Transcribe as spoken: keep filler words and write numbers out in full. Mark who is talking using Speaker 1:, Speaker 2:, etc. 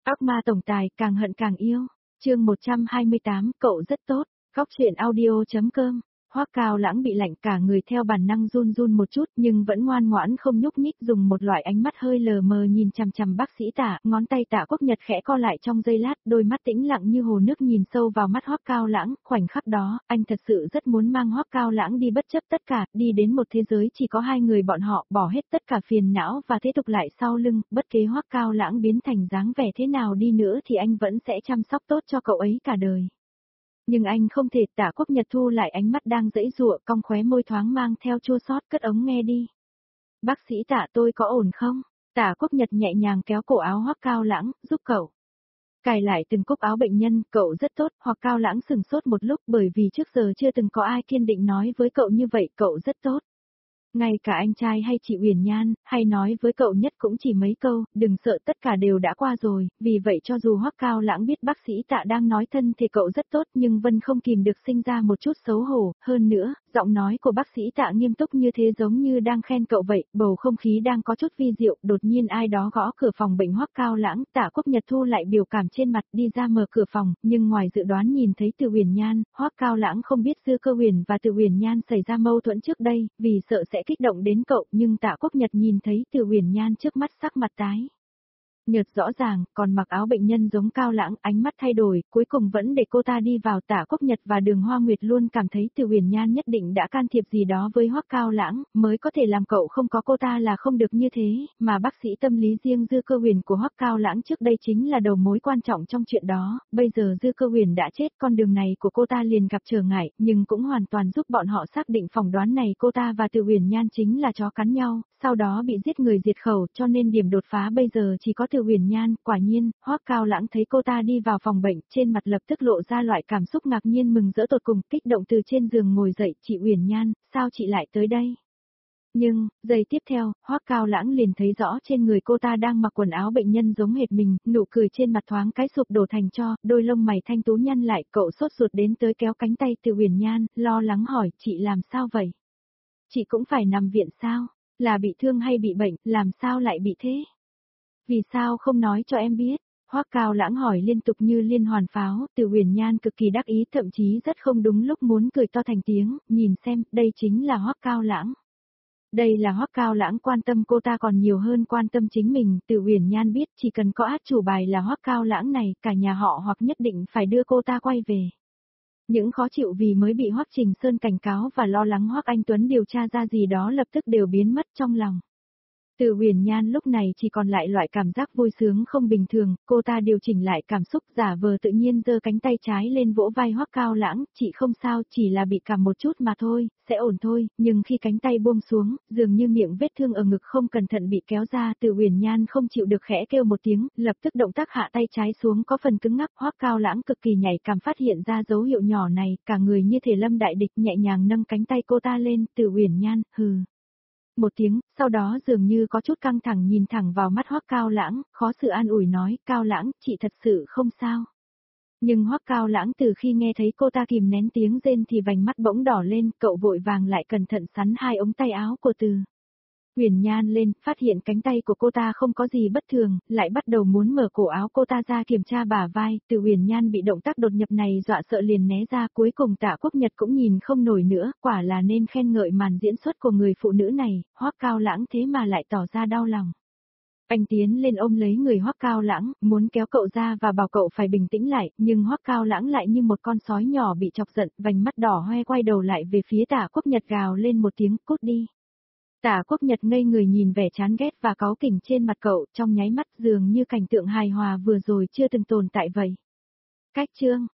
Speaker 1: Ác ma tổng tài càng hận càng yêu. Chương một trăm hai mươi tám, cậu rất tốt. Góc truyện audio chấm com. Hoắc Cao Lãng bị lạnh cả người theo bản năng run run một chút nhưng vẫn ngoan ngoãn không nhúc nhích, dùng một loại ánh mắt hơi lờ mờ nhìn chằm chằm bác sĩ Tạ, ngón tay Tạ Quốc Nhật khẽ co lại trong giây lát, đôi mắt tĩnh lặng như hồ nước nhìn sâu vào mắt Hoắc Cao Lãng, khoảnh khắc đó, anh thật sự rất muốn mang Hoắc Cao Lãng đi bất chấp tất cả, đi đến một thế giới chỉ có hai người bọn họ, bỏ hết tất cả phiền não và thế tục lại sau lưng, bất kể Hoắc Cao Lãng biến thành dáng vẻ thế nào đi nữa thì anh vẫn sẽ chăm sóc tốt cho cậu ấy cả đời. Nhưng anh không thể. Tạ Quốc Nhật thu lại ánh mắt đang giãy giụa, cong khóe môi thoáng mang theo chua xót, cất ống nghe đi. Bác sĩ Tạ, tôi có ổn không? Tạ Quốc Nhật nhẹ nhàng kéo cổ áo Hoắc Cao Lãng, giúp cậu cài lại từng cúc áo bệnh nhân. Cậu rất tốt. Hoắc Cao Lãng sừng sốt một lúc, bởi vì trước giờ chưa từng có ai kiên định nói với cậu như vậy, cậu rất tốt. Ngay cả anh trai hay chị Uyển Nhan, hay nói với cậu nhất cũng chỉ mấy câu, đừng sợ, tất cả đều đã qua rồi, vì vậy cho dù Hoắc Cao Lãng biết bác sĩ Tạ đang nói thân thì cậu rất tốt, nhưng Vân không kìm được sinh ra một chút xấu hổ, hơn nữa, giọng nói của bác sĩ Tạ nghiêm túc như thế giống như đang khen cậu vậy, bầu không khí đang có chút vi diệu, đột nhiên ai đó gõ cửa phòng bệnh Hoắc Cao Lãng. Tạ Quốc Nhật thu lại biểu cảm trên mặt, đi ra mở cửa phòng, nhưng ngoài dự đoán nhìn thấy Từ Uyển Nhan. Hoắc Cao Lãng không biết Dư Cơ Huyền và Từ Uyển Nhan xảy ra mâu thuẫn trước đây, vì sợ sẽ kích động đến cậu, nhưng Tạ Quốc Nhật nhìn thấy Từ Uyển Nhan trước mắt sắc mặt tái nhợt rõ ràng, còn mặc áo bệnh nhân giống Cao Lãng, ánh mắt thay đổi, cuối cùng vẫn để cô ta đi vào. Tạ Quốc Nhật và Đường Hoa Nguyệt luôn cảm thấy Từ Uyển Nhan nhất định đã can thiệp gì đó với Hoắc Cao Lãng, mới có thể làm cậu không có cô ta là không được như thế, mà bác sĩ tâm lý riêng Dư Cơ Huyền của Hoắc Cao Lãng trước đây chính là đầu mối quan trọng trong chuyện đó, bây giờ Dư Cơ Huyền đã chết, con đường này của cô ta liền gặp trở ngại, nhưng cũng hoàn toàn giúp bọn họ xác định phỏng đoán này cô ta và Từ Uyển Nhan chính là chó cắn nhau, sau đó bị giết người diệt khẩu, cho nên điểm đột phá bây giờ chỉ có Từ Uyển Nhan. Quả nhiên, Hoắc Cao Lãng thấy cô ta đi vào phòng bệnh, trên mặt lập tức lộ ra loại cảm xúc ngạc nhiên mừng rỡ tột cùng, kích động từ trên giường ngồi dậy, chị Uyển Nhan, sao chị lại tới đây? Nhưng, giây tiếp theo, Hoắc Cao Lãng liền thấy rõ trên người cô ta đang mặc quần áo bệnh nhân giống hệt mình, nụ cười trên mặt thoáng cái sụp đổ thành tro, đôi lông mày thanh tú nhăn lại, cậu sốt ruột đến tới kéo cánh tay Từ Uyển Nhan, lo lắng hỏi, chị làm sao vậy? Chị cũng phải nằm viện sao? Là bị thương hay bị bệnh, làm sao lại bị thế? Vì sao không nói cho em biết? Hoắc Cao Lãng hỏi liên tục như liên hoàn pháo. Từ Uyển Nhan cực kỳ đắc ý, thậm chí rất không đúng lúc muốn cười to thành tiếng, nhìn xem, đây chính là Hoắc Cao Lãng. Đây là Hoắc Cao Lãng quan tâm cô ta còn nhiều hơn quan tâm chính mình. Từ Uyển Nhan biết chỉ cần có át chủ bài là Hoắc Cao Lãng này, cả nhà họ hoặc nhất định phải đưa cô ta quay về. Những khó chịu vì mới bị Hoắc Trình Sơn cảnh cáo và lo lắng Hoắc Anh Tuấn điều tra ra gì đó lập tức đều biến mất trong lòng. Từ Uyển Nhan lúc này chỉ còn lại loại cảm giác vui sướng không bình thường, cô ta điều chỉnh lại cảm xúc, giả vờ tự nhiên giơ cánh tay trái lên vỗ vai Hoắc Cao Lãng, chị không sao, chỉ là bị cảm một chút mà thôi, sẽ ổn thôi, nhưng khi cánh tay buông xuống, dường như miệng vết thương ở ngực không cẩn thận bị kéo ra. Từ Uyển Nhan không chịu được khẽ kêu một tiếng, lập tức động tác hạ tay trái xuống có phần cứng ngắc. Hoắc Cao Lãng cực kỳ nhạy cảm phát hiện ra dấu hiệu nhỏ này, cả người như thể lâm đại địch, nhẹ nhàng nâng cánh tay cô ta lên. Từ Uyển Nhan, hừ một tiếng, sau đó dường như có chút căng thẳng nhìn thẳng vào mắt Hoắc Cao Lãng, khó xử an ủi nói, Cao Lãng, chị thật sự không sao. Nhưng Hoắc Cao Lãng từ khi nghe thấy cô ta kìm nén tiếng rên thì vành mắt bỗng đỏ lên, cậu vội vàng lại cẩn thận sắn hai ống tay áo của Từ Uyển Nhan lên, phát hiện cánh tay của cô ta không có gì bất thường, lại bắt đầu muốn mở cổ áo cô ta ra kiểm tra bả vai. Từ Uyển Nhan bị động tác đột nhập này dọa sợ liền né ra, cuối cùng Tạ Quốc Nhật cũng nhìn không nổi nữa, quả là nên khen ngợi màn diễn xuất của người phụ nữ này. Hoắc Cao Lãng thế mà lại tỏ ra đau lòng. Anh tiến lên ôm lấy người Hoắc Cao Lãng, muốn kéo cậu ra và bảo cậu phải bình tĩnh lại, nhưng Hoắc Cao Lãng lại như một con sói nhỏ bị chọc giận, vành mắt đỏ hoe quay đầu lại về phía Tạ Quốc Nhật gào lên một tiếng, cút đi. Tạ Quốc Nhật ngây người nhìn vẻ chán ghét và cáu kỉnh trên mặt cậu, trong nháy mắt dường như cảnh tượng hài hòa vừa rồi chưa từng tồn tại vậy. Cách chương